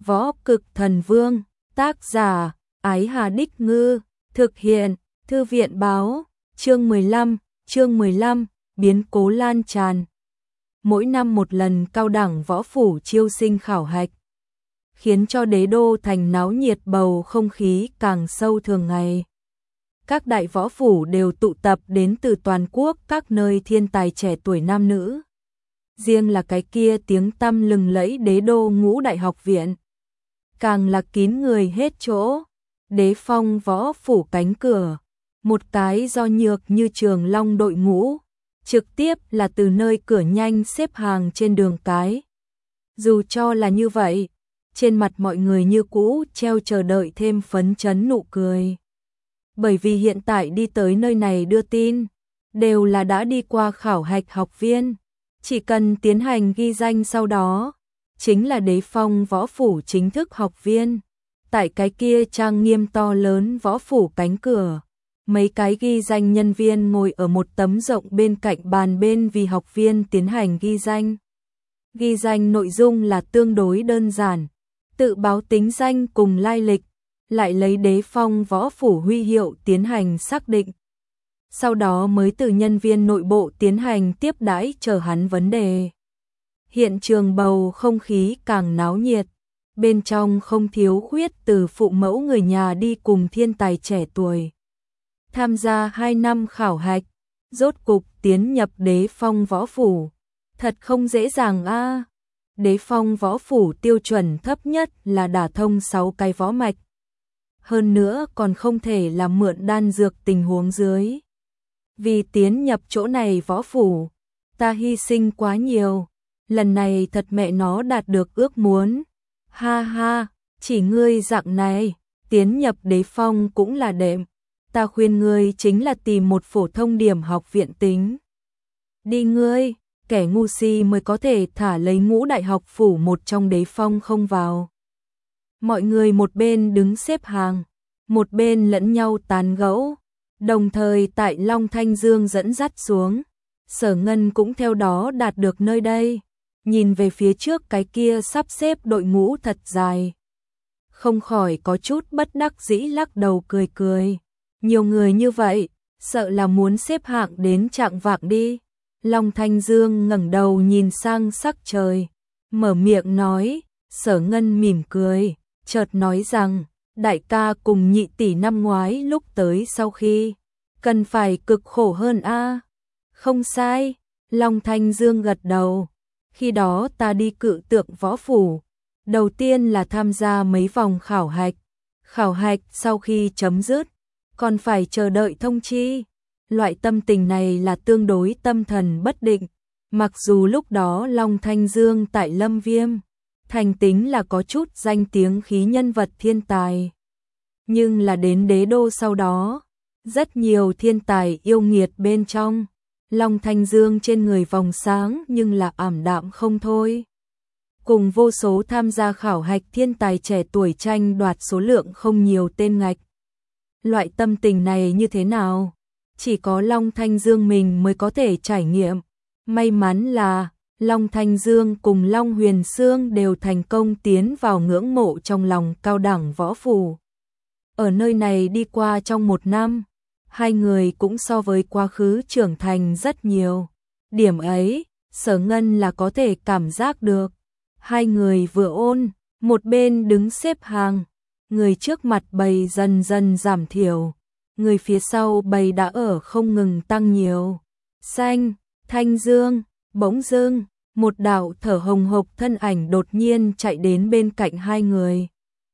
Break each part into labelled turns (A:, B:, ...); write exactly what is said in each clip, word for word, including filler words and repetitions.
A: Võ Cực Thần Vương, tác giả, Ái Hà Đích Ngư, thực hiện, Thư viện Báo, chương mười lăm, chương mười lăm, biến cố lan tràn. Mỗi năm một lần cao đẳng võ phủ chiêu sinh khảo hạch, khiến cho đế đô thành náo nhiệt, bầu không khí càng sâu thường ngày. Các đại võ phủ đều tụ tập đến từ toàn quốc các nơi thiên tài trẻ tuổi nam nữ. Riêng là cái kia tiếng tăm lừng lẫy đế đô Ngũ Đại Học Viện, càng là kín người hết chỗ. Đế Phong võ phủ cánh cửa, một cái do nhược như Trường Long đội ngũ, trực tiếp là từ nơi cửa nhanh xếp hàng trên đường cái. Dù cho là như vậy, trên mặt mọi người như cũ treo chờ đợi thêm phấn chấn nụ cười. Bởi vì hiện tại đi tới nơi này đưa tin, đều là đã đi qua khảo hạch học viên, chỉ cần tiến hành ghi danh sau đó, chính là Đế Phong võ phủ chính thức học viên. Tại cái kia trang nghiêm to lớn võ phủ cánh cửa, mấy cái ghi danh nhân viên ngồi ở một tấm rộng bên cạnh bàn bên vì học viên tiến hành ghi danh. Ghi danh nội dung là tương đối đơn giản, tự báo tính danh cùng lai lịch, lại lấy Đế Phong võ phủ huy hiệu tiến hành xác định. Sau đó mới từ nhân viên nội bộ tiến hành tiếp đãi chờ hắn vấn đề. Hiện trường bầu không khí càng náo nhiệt, bên trong không thiếu khuyết từ phụ mẫu người nhà đi cùng thiên tài trẻ tuổi. Tham gia hai năm khảo hạch, rốt cục tiến nhập Đế Phong võ phủ. Thật không dễ dàng a. À. Đế Phong võ phủ tiêu chuẩn thấp nhất là đả thông sáu cái võ mạch. Hơn nữa còn không thể làm mượn đan dược tình huống dưới. Vì tiến nhập chỗ này võ phủ, ta hy sinh quá nhiều, lần này thật mẹ nó đạt được ước muốn. Ha ha, chỉ ngươi dạng này, tiến nhập Đế Phong cũng là đệm. Ta khuyên ngươi chính là tìm một phổ thông điểm học viện tính. Đi ngươi, kẻ ngu si mới có thể thả lấy Ngũ Đại Học phủ một trong Đế Phong không vào. Mọi người một bên đứng xếp hàng, một bên lẫn nhau tán gẫu, đồng thời tại Long Thanh Dương dẫn dắt xuống, Sở Ngân cũng theo đó đạt được nơi đây. Nhìn về phía trước cái kia sắp xếp đội ngũ thật dài, không khỏi có chút bất đắc dĩ lắc đầu cười cười. Nhiều người như vậy, sợ là muốn xếp hạng đến trạng vạng đi. Long Thanh Dương ngẩng đầu nhìn sang sắc trời, mở miệng nói. Sở Ngân mỉm cười, chợt nói rằng, đại ca cùng nhị tỷ năm ngoái lúc tới sau khi, cần phải cực khổ hơn a. À? Không sai, Long Thanh Dương gật đầu. Khi đó ta đi Cự Tượng võ phủ, đầu tiên là tham gia mấy vòng khảo hạch. Khảo hạch sau khi chấm dứt, còn phải chờ đợi thông chi. Loại tâm tình này là tương đối tâm thần bất định. Mặc dù lúc đó Long Thanh Dương tại Lâm Viêm thành tính là có chút danh tiếng khí nhân vật thiên tài, nhưng là đến đế đô sau đó, rất nhiều thiên tài yêu nghiệt bên trong, Long Thanh Dương trên người vòng sáng nhưng là ảm đạm không thôi. Cùng vô số tham gia khảo hạch thiên tài trẻ tuổi tranh đoạt số lượng không nhiều tên ngạch. Loại tâm tình này như thế nào? Chỉ có Long Thanh Dương mình mới có thể trải nghiệm. May mắn là Long Thanh Dương cùng Long Huyền Sương đều thành công tiến vào ngưỡng mộ trong lòng cao đẳng võ phủ. Ở nơi này đi qua trong một năm, hai người cũng so với quá khứ trưởng thành rất nhiều. Điểm ấy, Sở Ngân là có thể cảm giác được. Hai người vừa ôn, một bên đứng xếp hàng. Người trước mặt bầy dần dần giảm thiểu. Người phía sau bầy đã ở không ngừng tăng nhiều. Xanh, Thanh Dương, bỗng dưng, một đạo thở hồng hộc thân ảnh đột nhiên chạy đến bên cạnh hai người.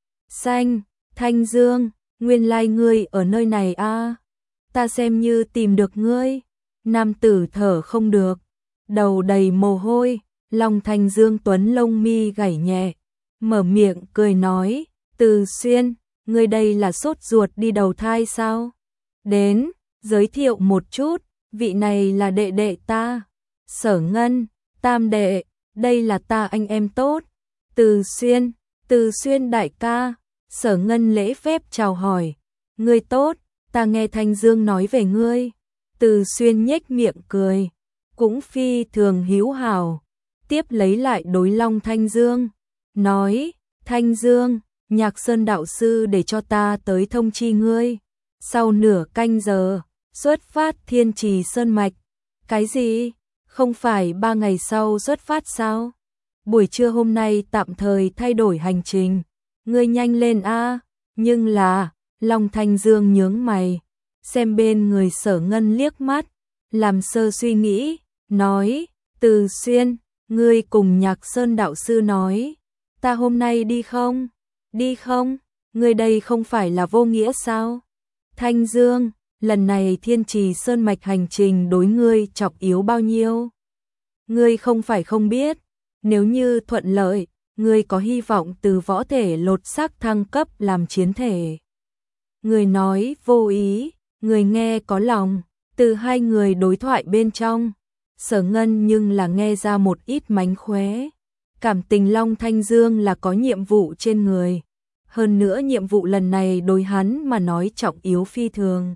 A: Xanh, Thanh Dương, nguyên lai ngươi ở nơi này a. À? Ta xem như tìm được ngươi. Nam tử thở không được, đầu đầy mồ hôi. Long Thanh Dương tuấn lông mi gảy nhẹ, mở miệng cười nói, Từ Xuyên, ngươi đây là sốt ruột đi đầu thai sao? Đến, giới thiệu một chút, vị này là đệ đệ ta. Sở Ngân, tam đệ, đây là ta anh em tốt. Từ Xuyên, Từ Xuyên đại ca. Sở Ngân lễ phép chào hỏi, ngươi tốt, ta nghe Thanh Dương nói về ngươi. Từ Xuyên nhếch miệng cười, cũng phi thường hữu hảo, tiếp lấy lại đối Long Thanh Dương, nói, Thanh Dương, Nhạc Sơn đạo sư để cho ta tới thông chi ngươi. Sau nửa canh giờ, xuất phát Thiên Trì Sơn Mạch. Cái gì? Không phải ba ngày sau xuất phát sao? Buổi trưa hôm nay tạm thời thay đổi hành trình. Ngươi nhanh lên a. Nhưng là, Long Thanh Dương nhướng mày, xem bên người Sở Ngân liếc mắt, làm sơ suy nghĩ, nói, Từ Xuyên, ngươi cùng Nhạc Sơn đạo sư nói, ta hôm nay đi không? Đi không? Ngươi đây không phải là vô nghĩa sao? Thanh Dương, lần này Thiên Trì Sơn Mạch hành trình đối ngươi trọng yếu bao nhiêu? Ngươi không phải không biết, nếu như thuận lợi, ngươi có hy vọng từ võ thể lột xác thăng cấp làm chiến thể. Người nói vô ý, người nghe có lòng, từ hai người đối thoại bên trong, Sở Ngân nhưng là nghe ra một ít mánh khóe. Cảm tình Long Thanh Dương là có nhiệm vụ trên người, hơn nữa nhiệm vụ lần này đối hắn mà nói trọng yếu phi thường.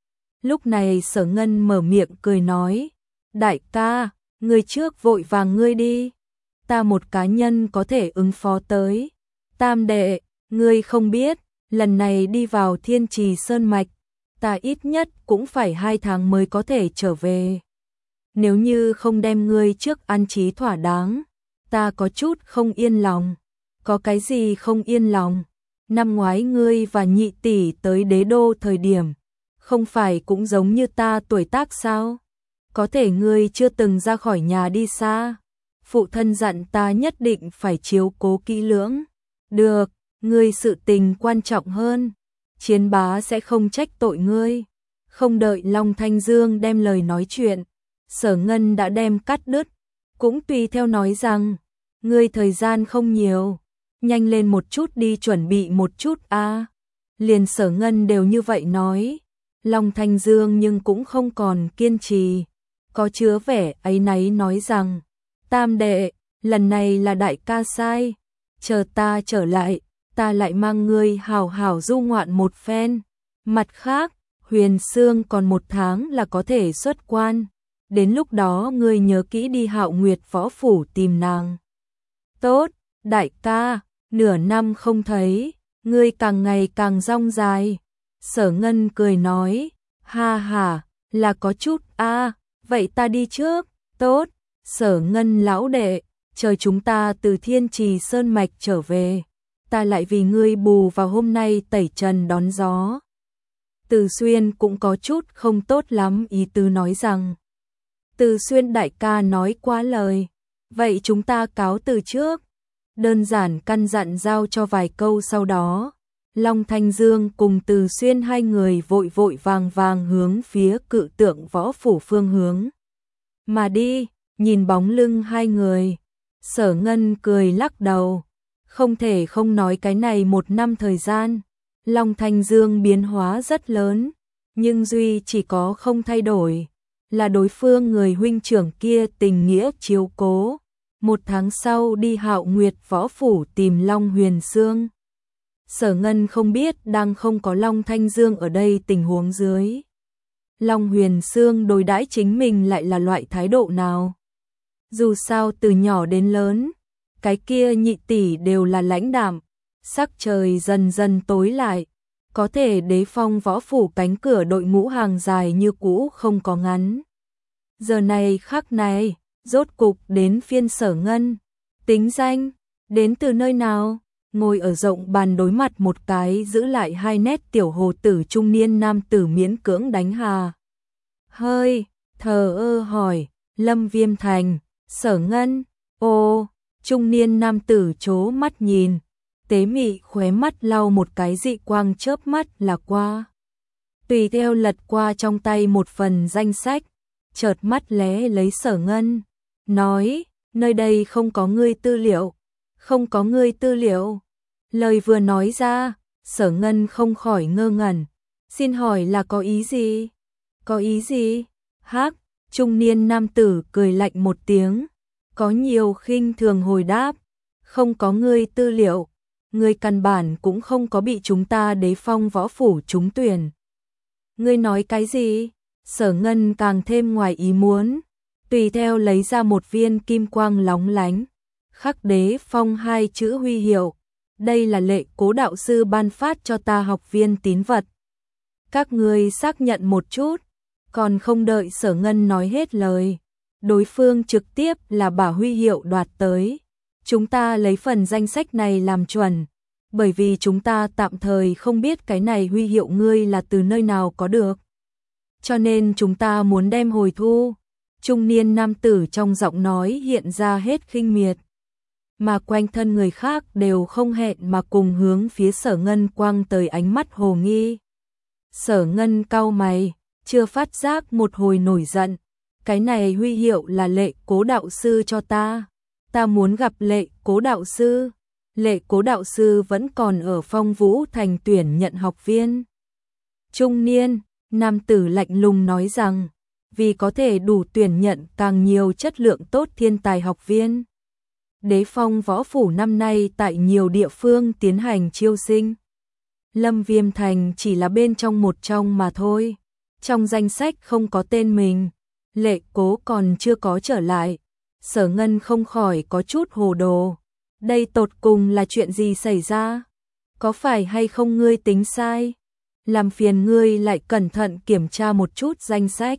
A: Lúc này Sở Ngân mở miệng cười nói, đại ca, người trước vội vàng ngươi đi, ta một cá nhân có thể ứng phó tới. Tam đệ, ngươi không biết, lần này đi vào Thiên Trì Sơn Mạch, ta ít nhất cũng phải hai tháng mới có thể trở về. Nếu như không đem ngươi trước an trí thỏa đáng, ta có chút không yên lòng. Có cái gì không yên lòng? Năm ngoái ngươi và nhị tỷ tới đế đô thời điểm, không phải cũng giống như ta tuổi tác sao? Có thể ngươi chưa từng ra khỏi nhà đi xa. Phụ thân dặn ta nhất định phải chiếu cố kỹ lưỡng. Được, ngươi sự tình quan trọng hơn. Chiến bá sẽ không trách tội ngươi. Không đợi Long Thanh Dương đem lời nói chuyện, Sở Ngân đã đem cắt đứt, cũng tùy theo nói rằng, ngươi thời gian không nhiều, nhanh lên một chút đi chuẩn bị một chút a. À. Liền Sở Ngân đều như vậy nói, Long Thanh Dương nhưng cũng không còn kiên trì, có chứa vẻ áy náy nói rằng, tam đệ, lần này là đại ca sai, chờ ta trở lại, ta lại mang ngươi hào hào du ngoạn một phen. Mặt khác, Huyền Sương còn một tháng là có thể xuất quan, đến lúc đó ngươi nhớ kỹ đi Hạo Nguyệt võ phủ tìm nàng. Tốt, đại ca, nửa năm không thấy, ngươi càng ngày càng rong dài. Sở Ngân cười nói, ha ha, là có chút a, à, vậy ta đi trước. Tốt, Sở Ngân lão đệ, chờ chúng ta từ Thiên Trì Sơn Mạch trở về, ta lại vì ngươi bù vào hôm nay tẩy trần đón gió. Từ Xuyên cũng có chút không tốt lắm ý tứ nói rằng, Từ Xuyên đại ca nói quá lời, vậy chúng ta cáo từ trước. Đơn giản căn dặn giao cho vài câu sau đó, Long Thanh Dương cùng Từ Xuyên hai người vội vội vàng vàng hướng phía Cự Tượng võ phủ phương hướng mà đi. Nhìn bóng lưng hai người, Sở Ngân cười lắc đầu, không thể không nói cái này một năm thời gian, Long Thanh Dương biến hóa rất lớn, nhưng duy chỉ có không thay đổi, là đối phương người huynh trưởng kia tình nghĩa chiếu cố. Một tháng sau đi Hạo Nguyệt võ phủ tìm Long Huyền Sương. Sở Ngân không biết đang không có Long Thanh Dương ở đây tình huống dưới, Long Huyền Sương đối đãi chính mình lại là loại thái độ nào. Dù sao từ nhỏ đến lớn, cái kia nhị tỷ đều là lãnh đạm, sắc trời dần dần tối lại, có thể Đế Phong võ phủ cánh cửa đội ngũ hàng dài như cũ không có ngắn. Giờ này khắc này, rốt cục đến phiên Sở Ngân. Tính danh, đến từ nơi nào? Ngồi ở rộng bàn đối mặt một cái giữ lại hai nét tiểu hồ tử trung niên nam tử miễn cưỡng đánh hà hơi, thờ ơ hỏi, Lâm Viêm Thành. Sở Ngân, ô, trung niên nam tử chố mắt nhìn, tế mị khóe mắt lau một cái dị quang chớp mắt là qua. Tùy theo lật qua trong tay một phần danh sách, chợt mắt lé lấy Sở Ngân, nói, nơi đây không có ngươi tư liệu, không có ngươi tư liệu. Lời vừa nói ra, Sở Ngân không khỏi ngơ ngẩn, xin hỏi là có ý gì? Có ý gì? Hắc, trung niên nam tử cười lạnh một tiếng, có nhiều khinh thường hồi đáp, không có ngươi tư liệu, ngươi căn bản cũng không có bị chúng ta Đế Phong võ phủ trúng tuyển. Ngươi nói cái gì? Sở Ngân càng thêm ngoài ý muốn, tùy theo lấy ra một viên kim quang lóng lánh, khắc Đế Phong hai chữ huy hiệu, đây là Lệ Cố đạo sư ban phát cho ta học viên tín vật. Các ngươi xác nhận một chút. Còn không đợi Sở Ngân nói hết lời, đối phương trực tiếp là bảo huy hiệu đoạt tới. Chúng ta lấy phần danh sách này làm chuẩn, bởi vì chúng ta tạm thời không biết cái này huy hiệu ngươi là từ nơi nào có được. Cho nên chúng ta muốn đem hồi thu. Trung niên nam tử trong giọng nói hiện ra hết khinh miệt. Mà quanh thân người khác đều không hẹn mà cùng hướng phía Sở Ngân quăng tới ánh mắt hồ nghi. Sở Ngân cau mày, chưa phát giác một hồi nổi giận. Cái này huy hiệu là Lệ Cố đạo sư cho ta. Ta muốn gặp Lệ Cố đạo sư. Lệ Cố đạo sư vẫn còn ở Phong Vũ Thành tuyển nhận học viên. Trung niên, nam tử lạnh lùng nói rằng, vì có thể đủ tuyển nhận càng nhiều chất lượng tốt thiên tài học viên. Đế Phong Võ Phủ năm nay tại nhiều địa phương tiến hành chiêu sinh. Lâm Viêm Thành chỉ là bên trong một trong mà thôi. Trong danh sách không có tên mình, Lệ Cố còn chưa có trở lại. Sở Ngân không khỏi có chút hồ đồ. Đây tột cùng là chuyện gì xảy ra? Có phải hay không ngươi tính sai? Làm phiền ngươi lại cẩn thận kiểm tra một chút danh sách.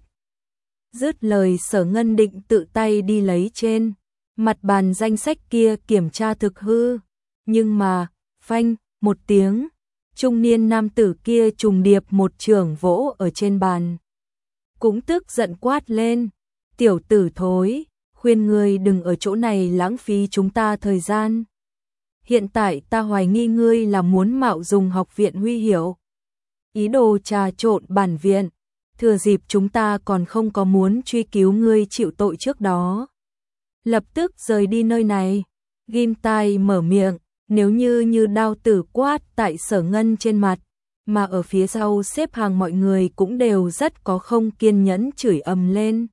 A: Dứt lời Sở Ngân định tự tay đi lấy trên mặt bàn danh sách kia kiểm tra thực hư. Nhưng mà, phanh, một tiếng, trung niên nam tử kia trùng điệp một chưởng vỗ ở trên bàn. Cũng tức giận quát lên, tiểu tử thối, khuyên ngươi đừng ở chỗ này lãng phí chúng ta thời gian. Hiện tại ta hoài nghi ngươi là muốn mạo dùng học viện huy hiệu. Ý đồ trà trộn bản viện, thừa dịp chúng ta còn không có muốn truy cứu ngươi chịu tội trước đó. Lập tức rời đi nơi này. Ghim tai mở miệng, nếu như như đao tử quát tại Sở Ngân trên mặt, mà ở phía sau xếp hàng mọi người cũng đều rất có không kiên nhẫn chửi ầm lên.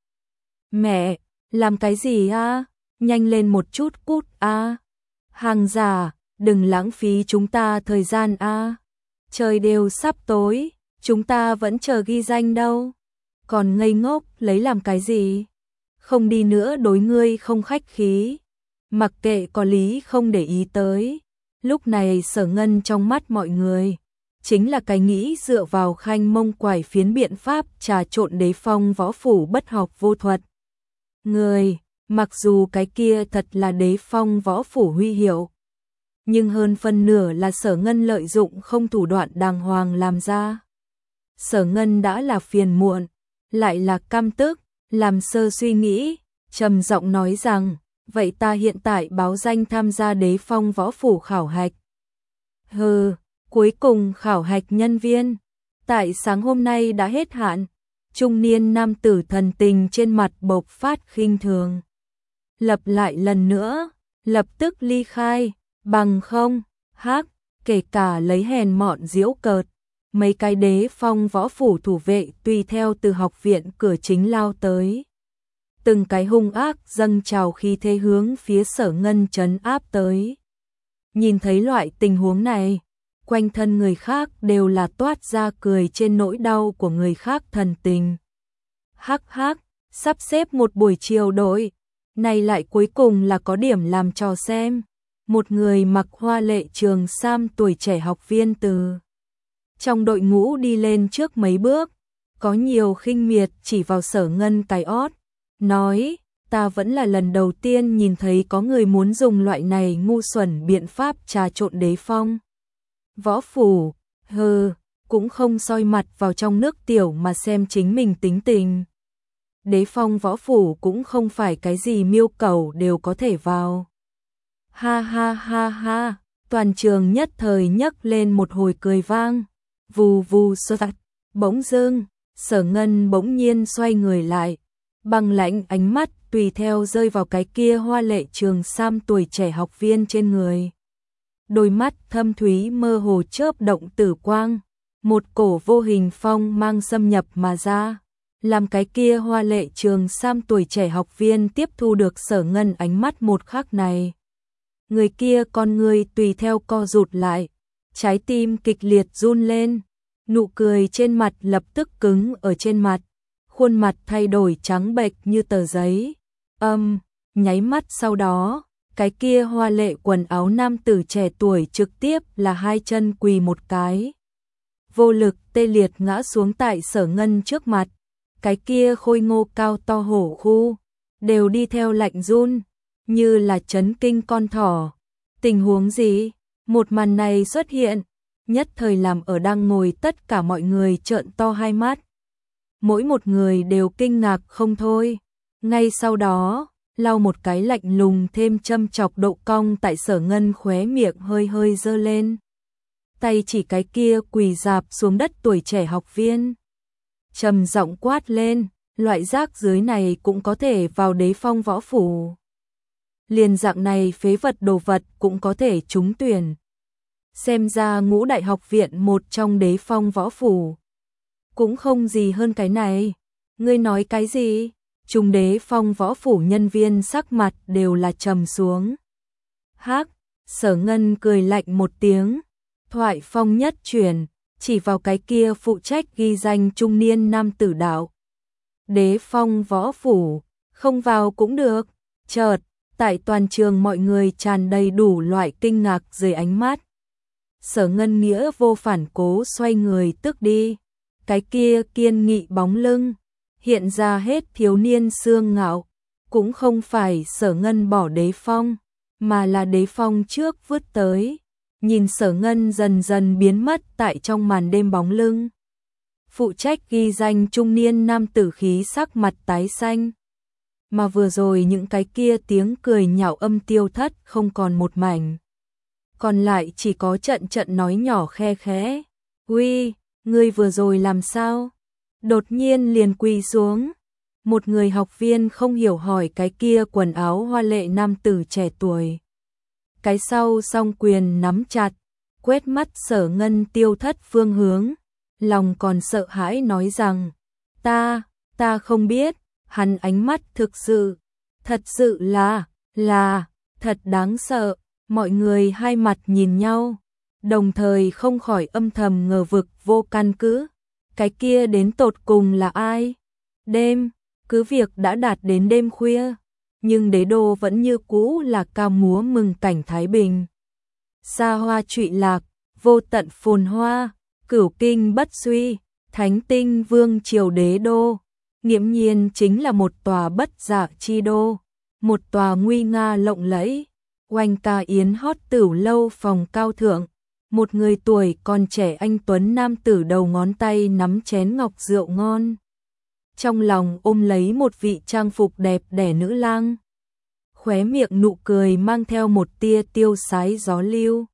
A: Mẹ, làm cái gì a? Nhanh lên một chút cút a. Hàng giả, đừng lãng phí chúng ta thời gian a. Trời đều sắp tối, chúng ta vẫn chờ ghi danh đâu. Còn ngây ngốc lấy làm cái gì? Không đi nữa đối ngươi không khách khí. Mặc kệ có lý không để ý tới. Lúc này Sở Ngân trong mắt mọi người chính là cái nghĩ dựa vào khanh mông quải phiến biện pháp trà trộn Đế Phong Võ Phủ bất học vô thuật. Người, mặc dù cái kia thật là Đế Phong Võ Phủ huy hiệu, nhưng hơn phân nửa là Sở Ngân lợi dụng không thủ đoạn đàng hoàng làm ra. Sở Ngân đã là phiền muộn, lại là căm tức, làm sơ suy nghĩ, trầm giọng nói rằng, vậy ta hiện tại báo danh tham gia Đế Phong Võ Phủ khảo hạch. Hừ, cuối cùng khảo hạch nhân viên, tại sáng hôm nay đã hết hạn. Trung niên nam tử thần tình trên mặt bộc phát khinh thường. Lập lại lần nữa, lập tức ly khai, bằng không, hắc, kể cả lấy hèn mọn giễu cợt. Mấy cái Đế Phong Võ Phủ thủ vệ tùy theo từ học viện cửa chính lao tới. Từng cái hung ác dâng trào khí thế hướng phía Sở Ngân trấn áp tới. Nhìn thấy loại tình huống này, quanh thân người khác đều là toát ra cười trên nỗi đau của người khác thần tình. Hắc hắc, sắp xếp một buổi chiều đội, này lại cuối cùng là có điểm làm trò xem. Một người mặc hoa lệ trường sam tuổi trẻ học viên từ trong đội ngũ đi lên trước mấy bước, có nhiều khinh miệt chỉ vào Sở Ngân cái ót, nói, ta vẫn là lần đầu tiên nhìn thấy có người muốn dùng loại này ngu xuẩn biện pháp trà trộn Đế Phong Võ Phủ, hừ, cũng không soi mặt vào trong nước tiểu mà xem chính mình tính tình. Đế Phong Võ Phủ cũng không phải cái gì miêu cầu đều có thể vào. Ha ha ha ha, toàn trường nhất thời nhấc lên một hồi cười vang, vù vù sơ tạch, bỗng dưng, Sở Ngân bỗng nhiên xoay người lại, băng lãnh ánh mắt tùy theo rơi vào cái kia hoa lệ trường sam tuổi trẻ học viên trên người. Đôi mắt thâm thúy mơ hồ chớp động tử quang, một cổ vô hình phong mang xâm nhập mà ra, làm cái kia hoa lệ trường sam tuổi trẻ học viên tiếp thu được Sở Ngân ánh mắt một khắc này. Người kia con người tùy theo co rụt lại, trái tim kịch liệt run lên, nụ cười trên mặt lập tức cứng ở trên mặt, khuôn mặt thay đổi trắng bệch như tờ giấy. Âm, nháy mắt sau đó, cái kia hoa lệ quần áo nam tử trẻ tuổi trực tiếp là hai chân quỳ một cái. Vô lực tê liệt ngã xuống tại Sở Ngân trước mặt, cái kia khôi ngô cao to hổ khu, đều đi theo lạnh run, như là chấn kinh con thỏ. Tình huống gì? Một màn này xuất hiện, nhất thời làm ở đang ngồi tất cả mọi người trợn to hai mắt. Mỗi một người đều kinh ngạc không thôi. Ngay sau đó, lau một cái lạnh lùng thêm châm chọc độ cong tại Sở Ngân khóe miệng hơi hơi dơ lên. Tay chỉ cái kia quỳ dạp xuống đất tuổi trẻ học viên. Trầm giọng quát lên, loại rác dưới này cũng có thể vào Đế Phong võ phủ. Liền dạng này phế vật đồ vật cũng có thể trúng tuyển. Xem ra Ngũ Đại học viện một trong Đế Phong võ phủ. Cũng không gì hơn cái này. Ngươi nói cái gì? Trung Đế Phong võ phủ nhân viên sắc mặt đều là trầm xuống. Hắc, Sở Ngân cười lạnh một tiếng. Thoại phong nhất truyền, chỉ vào cái kia phụ trách ghi danh trung niên nam tử đạo. Đế Phong võ phủ, không vào cũng được. Chợt, tại toàn trường mọi người tràn đầy đủ loại kinh ngạc dưới ánh mắt. Sở Ngân nghĩa vô phản cố xoay người tức đi. Cái kia kiên nghị bóng lưng, hiện ra hết thiếu niên xương ngạo. Cũng không phải Sở Ngân bỏ Đế Phong, mà là Đế Phong trước vứt tới. Nhìn Sở Ngân dần dần biến mất tại trong màn đêm bóng lưng. Phụ trách ghi danh trung niên nam tử khí sắc mặt tái xanh. Mà vừa rồi những cái kia tiếng cười nhạo âm tiêu thất không còn một mảnh. Còn lại chỉ có trận trận nói nhỏ khe khẽ. Uy, ngươi vừa rồi làm sao? Đột nhiên liền quỳ xuống. Một người học viên không hiểu hỏi cái kia quần áo hoa lệ nam tử trẻ tuổi. Cái sau song quyền nắm chặt, quét mắt Sở Ngân tiêu thất phương hướng, lòng còn sợ hãi nói rằng, ta, ta không biết. Hắn ánh mắt thực sự, thật sự là, là, thật đáng sợ. Mọi người hai mặt nhìn nhau, đồng thời không khỏi âm thầm ngờ vực vô căn cứ. Cái kia đến tột cùng là ai? Đêm, cứ việc đã đạt đến đêm khuya, nhưng đế đô vẫn như cũ là ca múa mừng cảnh Thái Bình. Xa hoa trụy lạc, vô tận phồn hoa, cửu kinh bất suy, thánh tinh vương triều đế đô. Nghiễm nhiên chính là một tòa bất dạ chi đô, một tòa nguy nga lộng lẫy, oanh ca yến hót tửu lâu phòng cao thượng, một người tuổi còn trẻ anh tuấn nam tử đầu ngón tay nắm chén ngọc rượu ngon. Trong lòng ôm lấy một vị trang phục đẹp đẽ nữ lang. Khóe miệng nụ cười mang theo một tia tiêu sái gió lưu.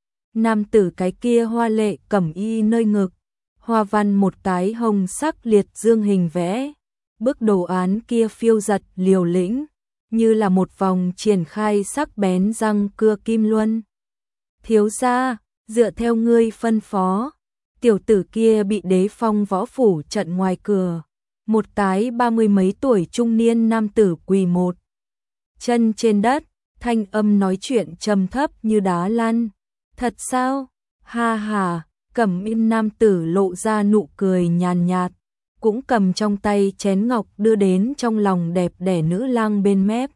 A: Nam tử cái kia hoa lệ cẩm y nơi ngực, hoa văn một cái hồng sắc liệt dương hình vẽ. Bức đồ án kia phiêu giật liều lĩnh, như là một vòng triển khai sắc bén răng cưa kim luân. Thiếu gia, dựa theo ngươi phân phó, tiểu tử kia bị Đế Phong võ phủ trận ngoài cửa. Một cái ba mươi mấy tuổi trung niên nam tử quỳ một chân trên đất, thanh âm nói chuyện trầm thấp như đá lăn. Thật sao? Ha ha, cẩm y nam tử lộ ra nụ cười nhàn nhạt. Cũng cầm trong tay chén ngọc đưa đến trong lòng đẹp đẽ nữ lang bên mép.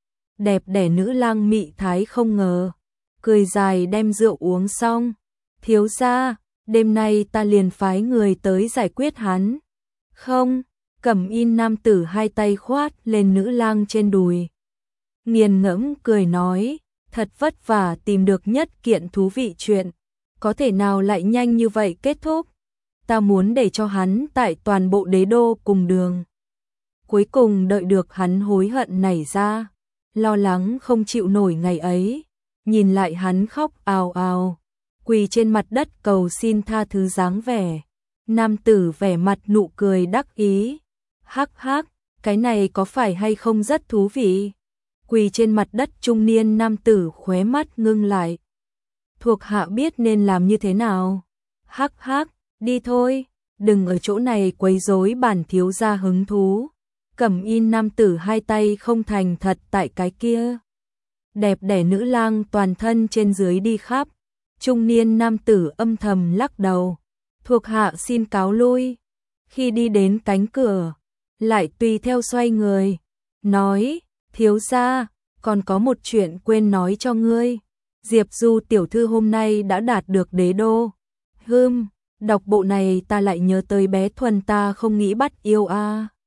A: Đẹp đẽ nữ lang mị thái không ngờ, cười dài đem rượu uống xong. Thiếu gia, đêm nay ta liền phái người tới giải quyết hắn. Không, cẩm y nam tử hai tay khoát lên nữ lang trên đùi. Nghiền ngẫm cười nói, thật vất vả tìm được nhất kiện thú vị chuyện, có thể nào lại nhanh như vậy kết thúc? Ta muốn để cho hắn tại toàn bộ đế đô cùng đường. Cuối cùng đợi được hắn hối hận nảy ra, lo lắng không chịu nổi ngày ấy, nhìn lại hắn khóc ào ào, quỳ trên mặt đất cầu xin tha thứ dáng vẻ. Nam tử vẻ mặt nụ cười đắc ý. Hắc hắc, cái này có phải hay không rất thú vị? Quỳ trên mặt đất trung niên nam tử khóe mắt ngưng lại. Thuộc hạ biết nên làm như thế nào. Hắc hắc, đi thôi, đừng ở chỗ này quấy rối bản thiếu gia hứng thú. Cẩm y nam tử hai tay không thành thật tại cái kia. Đẹp đẽ nữ lang toàn thân trên dưới đi khắp. Trung niên nam tử âm thầm lắc đầu. Thuộc hạ xin cáo lui. Khi đi đến cánh cửa, lại tùy theo xoay người, nói, thiếu gia, còn có một chuyện quên nói cho ngươi. Diệp Du tiểu thư hôm nay đã đạt được đế đô. Hừm, đọc bộ này ta lại nhớ tới bé Thuần ta không nghĩ bắt yêu a. À.